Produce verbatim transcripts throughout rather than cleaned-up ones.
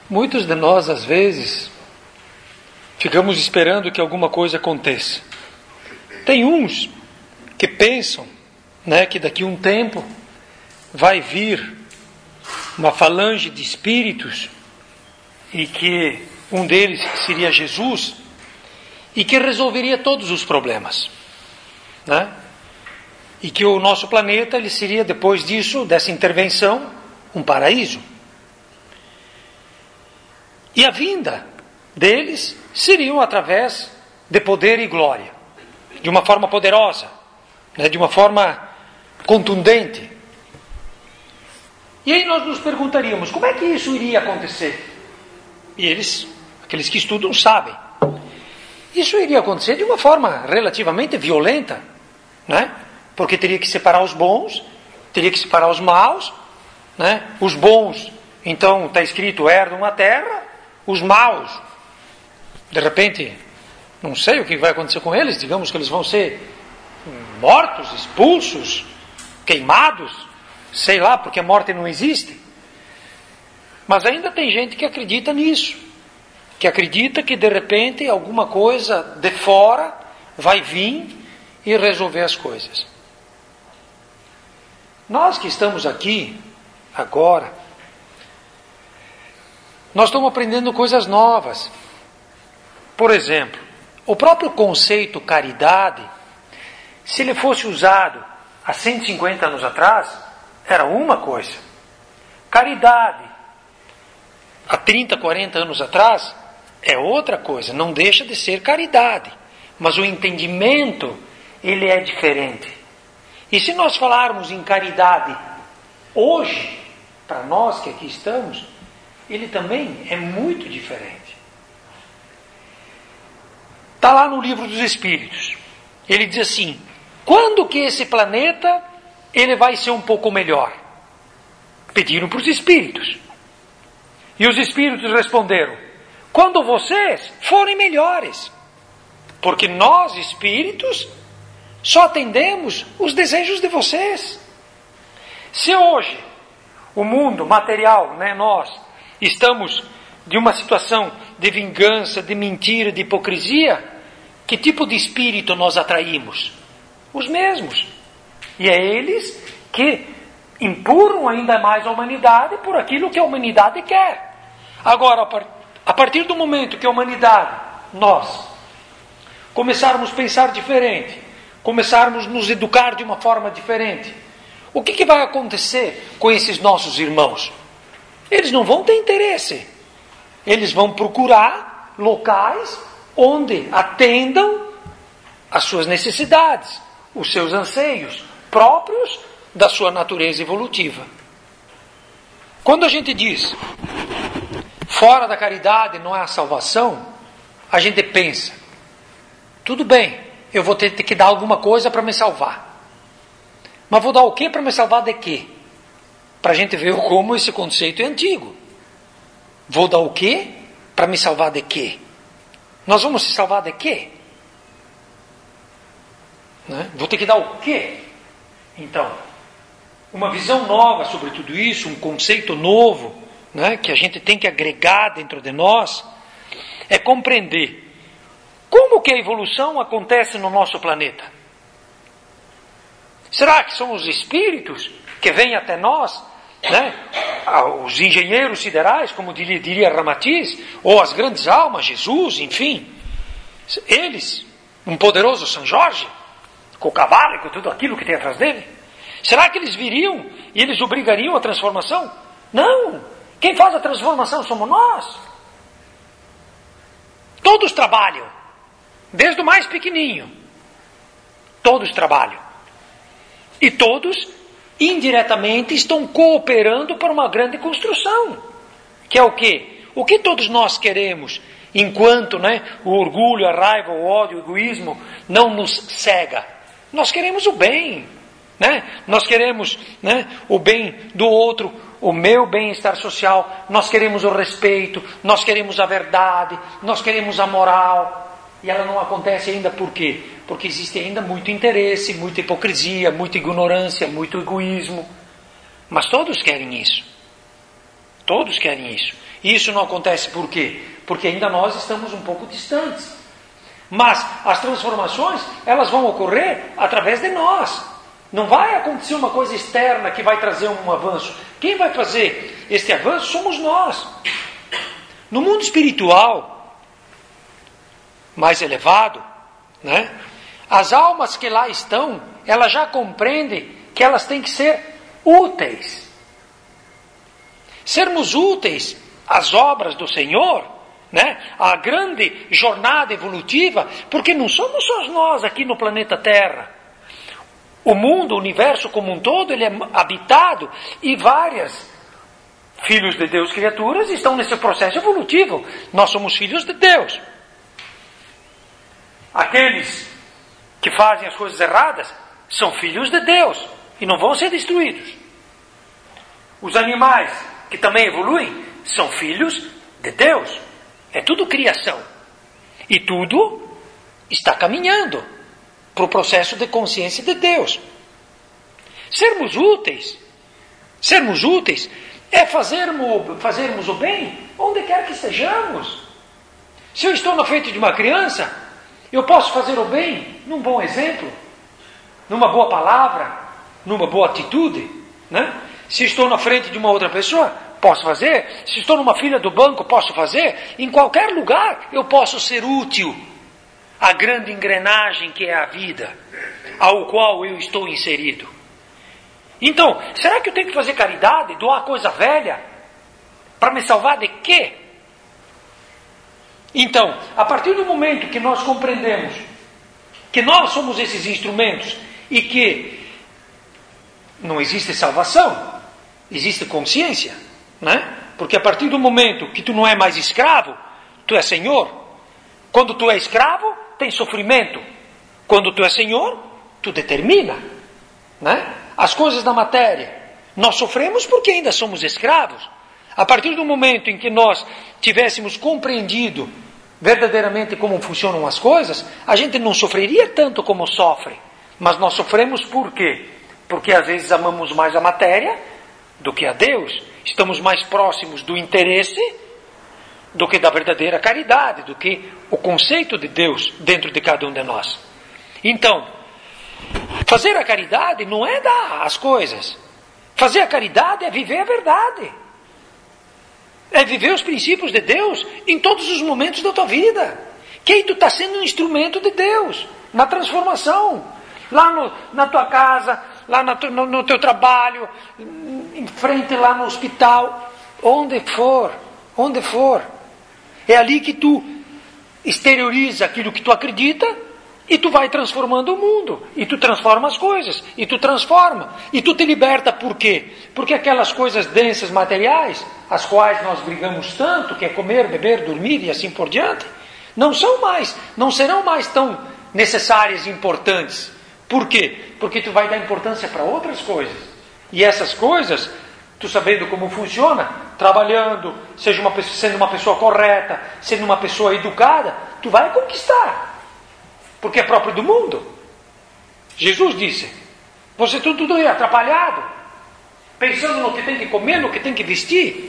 Muitos de nós, às vezes, ficamos esperando que alguma coisa aconteça. Tem uns que pensam, né, que daqui a um tempo vai vir uma falange de espíritos e que um deles seria Jesus e que resolveria todos os problemas, né? E que o nosso planeta ele seria, depois disso, dessa intervenção, um paraíso. E a vinda deles seria através de poder e glória, de uma forma poderosa, né? De uma forma contundente. E aí nós nos perguntaríamos, como é que isso iria acontecer? E eles, aqueles que estudam, sabem. Isso iria acontecer de uma forma relativamente violenta, né? Porque teria que separar os bons, teria que separar os maus, né? Os bons, então está escrito, herdam a terra, os maus, de repente, não sei o que vai acontecer com eles, digamos que eles vão ser mortos, expulsos, queimados, sei lá, porque a morte não existe. Mas ainda tem gente que acredita nisso, que acredita que de repente alguma coisa de fora vai vir e resolver as coisas. Nós que estamos aqui, agora, nós estamos aprendendo coisas novas. Por exemplo, o próprio conceito caridade, se ele fosse usado há cento e cinquenta anos atrás, era uma coisa. Caridade, há trinta, quarenta anos atrás, é outra coisa. Não deixa de ser caridade. Mas o entendimento, ele é diferente. E se nós falarmos em caridade hoje, para nós que aqui estamos, ele também é muito diferente. Está lá no Livro dos Espíritos. Ele diz assim, quando que esse planeta ele vai ser um pouco melhor? Pediram para os espíritos. E os espíritos responderam, quando vocês forem melhores. Porque nós, espíritos, só atendemos os desejos de vocês. Se hoje o mundo material, né, nós, estamos de uma situação de vingança, de mentira, de hipocrisia, que tipo de espírito nós atraímos? Os mesmos. E é eles que empurram ainda mais a humanidade por aquilo que a humanidade quer. Agora, a partir do momento que a humanidade, nós, começarmos a pensar diferente, começarmos a nos educar de uma forma diferente, o que, que vai acontecer com esses nossos irmãos? Eles não vão ter interesse. Eles vão procurar locais onde atendam as suas necessidades, os seus anseios próprios da sua natureza evolutiva. Quando a gente diz fora da caridade não há salvação, a gente pensa, tudo bem, eu vou ter que dar alguma coisa para me salvar. Mas vou dar o quê para me salvar de quê? Para a gente ver como esse conceito é antigo. Vou dar o quê para me salvar de quê? Nós vamos se salvar de quê? Né? Vou ter que dar o quê? Então, uma visão nova sobre tudo isso, um conceito novo, né, que a gente tem que agregar dentro de nós, é compreender como que a evolução acontece no nosso planeta. Será que são os espíritos que vêm até nós, né? Os engenheiros siderais, como diria, diria Ramatiz, ou as grandes almas, Jesus, enfim, eles, um poderoso São Jorge, com o cavalo e com tudo aquilo que tem atrás dele, será que eles viriam e eles obrigariam a transformação? Não! Quem faz a transformação somos nós. Todos trabalham, desde o mais pequenininho, todos trabalham. E todos, indiretamente, estão cooperando para uma grande construção. Que é o quê? O que todos nós queremos, enquanto, né, o orgulho, a raiva, o ódio, o egoísmo não nos cega. Nós queremos o bem, né? Nós queremos, né, o bem do outro, o meu bem-estar social, nós queremos o respeito, nós queremos a verdade, nós queremos a moral. E ela não acontece ainda por quê? Porque existe ainda muito interesse, muita hipocrisia, muita ignorância, muito egoísmo. Mas todos querem isso. Todos querem isso. E isso não acontece por quê? Porque ainda nós estamos um pouco distantes. Mas as transformações, elas vão ocorrer através de nós. Não vai acontecer uma coisa externa que vai trazer um avanço. Quem vai fazer este avanço somos nós. No mundo espiritual mais elevado, né, as almas que lá estão, elas já compreendem que elas têm que ser úteis. Sermos úteis às obras do Senhor, né, a grande jornada evolutiva, porque não somos só nós aqui no planeta Terra. O mundo, o universo como um todo, ele é habitado e várias filhos de Deus, criaturas, estão nesse processo evolutivo. Nós somos filhos de Deus. Aqueles que fazem as coisas erradas são filhos de Deus e não vão ser destruídos. Os animais que também evoluem são filhos de Deus. É tudo criação. E tudo está caminhando para o processo de consciência de Deus. Sermos úteis, sermos úteis é fazermos, fazermos o bem onde quer que estejamos. Se eu estou na frente de uma criança, eu posso fazer o bem num bom exemplo, numa boa palavra, numa boa atitude, né? Se estou na frente de uma outra pessoa, posso fazer. Se estou numa fila do banco, posso fazer. Em qualquer lugar eu posso ser útil à grande engrenagem que é a vida, ao qual eu estou inserido. Então, será que eu tenho que fazer caridade, doar coisa velha, para me salvar de quê? Então, a partir do momento que nós compreendemos que nós somos esses instrumentos e que não existe salvação, existe consciência, né? Porque a partir do momento que tu não é mais escravo, tu é senhor. Quando tu é escravo, tem sofrimento. Quando tu é senhor, tu determina, né? As coisas da matéria. Nós sofremos porque ainda somos escravos. A partir do momento em que nós tivéssemos compreendido verdadeiramente como funcionam as coisas, a gente não sofreria tanto como sofre. Mas nós sofremos por quê? Porque às vezes amamos mais a matéria do que a Deus. Estamos mais próximos do interesse do que da verdadeira caridade, do que o conceito de Deus dentro de cada um de nós. Então, fazer a caridade não é dar as coisas. Fazer a caridade é viver a verdade. É viver os princípios de Deus em todos os momentos da tua vida. Que aí tu está sendo um instrumento de Deus na transformação. Lá no, na tua casa, lá na tu, no, no teu trabalho, em frente lá no hospital, onde for, onde for. É ali que tu exterioriza aquilo que tu acredita e tu vai transformando o mundo. E tu transforma as coisas. E tu transforma. E tu te liberta por quê? Porque aquelas coisas densas materiais, as quais nós brigamos tanto, que é comer, beber, dormir e assim por diante, não são mais, não serão mais tão necessárias e importantes. Por quê? Porque tu vai dar importância para outras coisas. E essas coisas, tu sabendo como funciona, trabalhando, seja uma pessoa, sendo uma pessoa correta, sendo uma pessoa educada, tu vai conquistar. Porque é próprio do mundo. Jesus disse, você tudo, tudo aí atrapalhado, pensando no que tem que comer, no que tem que vestir.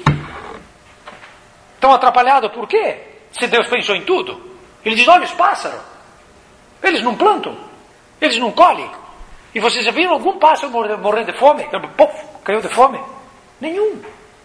Tão atrapalhado por quê? Se Deus pensou em tudo. Ele diz, olha os pássaros, eles não plantam, eles não colhem. E vocês já viram algum pássaro morrendo de fome? Pof, caiu de fome? Nenhum.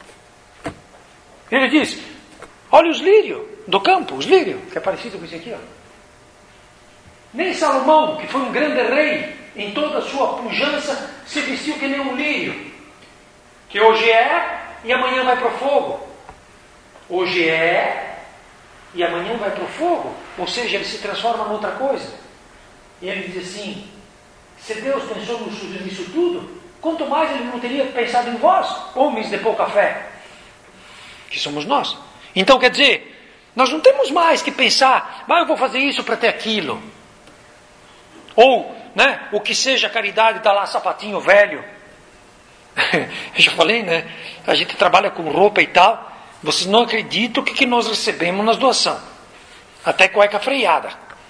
Ele diz, olha os lírios do campo, os lírios, que é parecido com esse aqui, ó. Nem Salomão, que foi um grande rei, em toda a sua pujança, se vestiu que nem um lírio, que hoje é e amanhã vai para o fogo. Hoje é e amanhã vai para o fogo. Ou seja, ele se transforma em outra coisa. E ele diz assim, se Deus pensou nisso tudo, quanto mais ele não teria pensado em vós, homens de pouca fé, que somos nós. Então quer dizer, nós não temos mais que pensar, mas eu vou fazer isso para ter aquilo. Ou, né, o que seja caridade, dá lá sapatinho velho. Eu já falei, né? A gente trabalha com roupa e tal. Vocês não acreditam o que, que nós recebemos nas doações. Até cueca freada.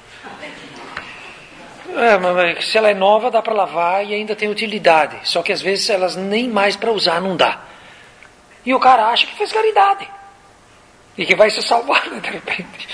É, mas se ela é nova, dá para lavar e ainda tem utilidade. Só que às vezes elas nem mais para usar não dá. E o cara acha que fez caridade. e que vai se salvar de repente.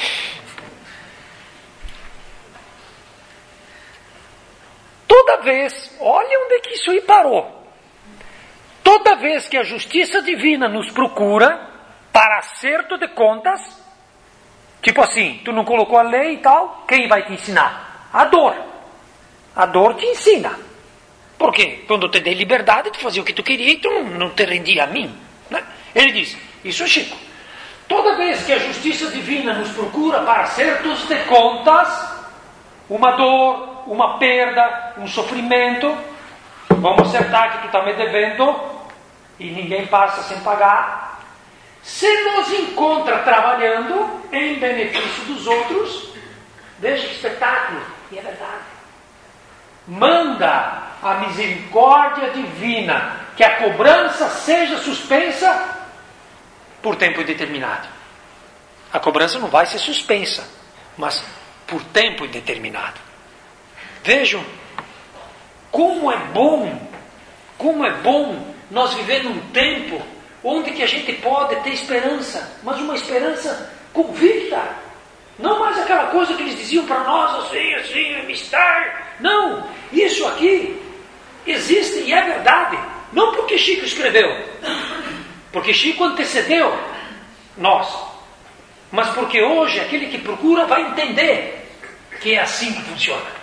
Toda vez, olha onde que isso aí parou. Toda vez que a justiça divina nos procura para acerto de contas, tipo assim, tu não colocou a lei e tal, quem vai te ensinar? A dor. A dor te ensina. Por quê? Quando eu te dei liberdade, tu fazia o que tu queria e tu não, não te rendia a mim. Né? Ele diz, isso é Chico. Toda vez que a justiça divina nos procura para acertos de contas, uma dor, uma perda, um sofrimento, vamos acertar que tu está me devendo e ninguém passa sem pagar. Se nos encontra trabalhando em benefício dos outros, veja que espetáculo, e é verdade. Manda a misericórdia divina que a cobrança seja suspensa por tempo indeterminado. A cobrança não vai ser suspensa, mas por tempo indeterminado. Vejam como é bom, como é bom nós viver num tempo onde que a gente pode ter esperança, mas uma esperança convicta. Não mais aquela coisa que eles diziam para nós, assim, assim, amistade. Não, isso aqui existe e é verdade. Não porque Chico escreveu, porque Chico antecedeu nós, mas porque hoje aquele que procura vai entender que é assim que funciona.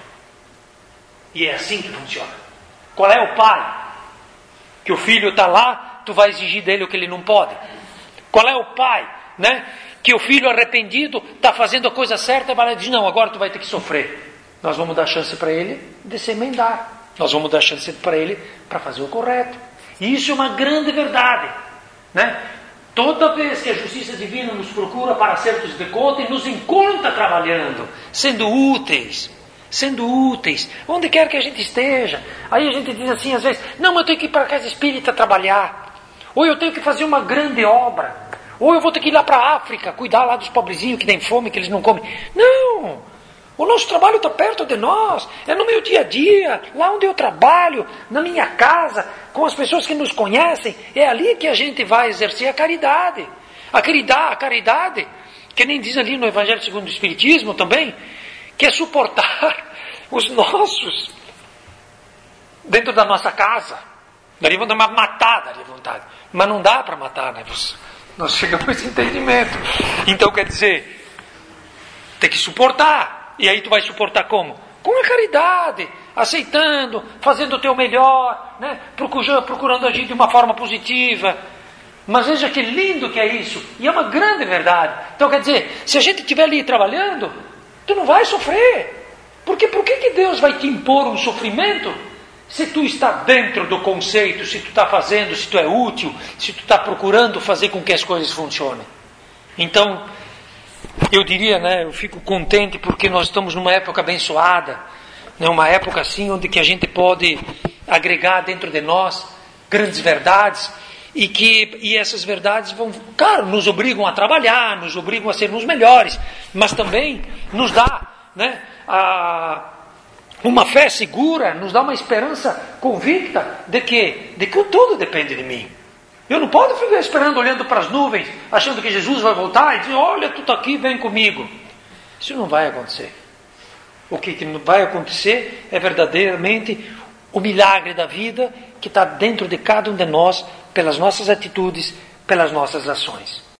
E é assim que funciona. Qual é o pai? Que o filho está lá, tu vai exigir dele o que ele não pode. Qual é o pai, né? Que o filho arrependido está fazendo a coisa certa e vai dizer, não, agora tu vai ter que sofrer. Nós vamos dar chance para ele de se emendar. Nós vamos dar chance para ele para fazer o correto. E isso é uma grande verdade, né? Toda vez que a justiça divina nos procura para acertos de conta e nos encontra trabalhando, sendo úteis, sendo úteis, onde quer que a gente esteja. Aí a gente diz assim às vezes, não, mas eu tenho que ir para a casa espírita trabalhar, ou eu tenho que fazer uma grande obra, ou eu vou ter que ir lá para a África, cuidar lá dos pobrezinhos que têm fome, que eles não comem. Não! O nosso trabalho está perto de nós, é no meu dia a dia, lá onde eu trabalho, na minha casa, com as pessoas que nos conhecem, é ali que a gente vai exercer a caridade. A caridade, a caridade, que nem diz ali no Evangelho segundo o Espiritismo também, que é suportar os nossos dentro da nossa casa. Daria vontade de matar, daria vontade. Mas não dá para matar, né? Nós chegamos a esse entendimento. Então quer dizer, tem que suportar. E aí tu vai suportar como? Com a caridade, aceitando, fazendo o teu melhor, né? procurando, procurando agir de uma forma positiva. Mas veja que lindo que é isso. E é uma grande verdade. Então quer dizer, se a gente estiver ali trabalhando, tu não vai sofrer. Porque por que, que Deus vai te impor um sofrimento se tu está dentro do conceito, se tu está fazendo, se tu é útil, se tu está procurando fazer com que as coisas funcionem? Então, eu diria, né, eu fico contente porque nós estamos numa época abençoada, né, uma época assim onde que a gente pode agregar dentro de nós grandes verdades e que e essas verdades vão, claro, nos obrigam a trabalhar, nos obrigam a sermos melhores, mas também nos dá, né, a, uma fé segura, nos dá uma esperança convicta de que, de que tudo depende de mim. Eu não posso ficar esperando, olhando para as nuvens, achando que Jesus vai voltar e dizer, olha, tu está aqui, vem comigo. Isso não vai acontecer. O que vai acontecer é verdadeiramente o milagre da vida que está dentro de cada um de nós, pelas nossas atitudes, pelas nossas ações.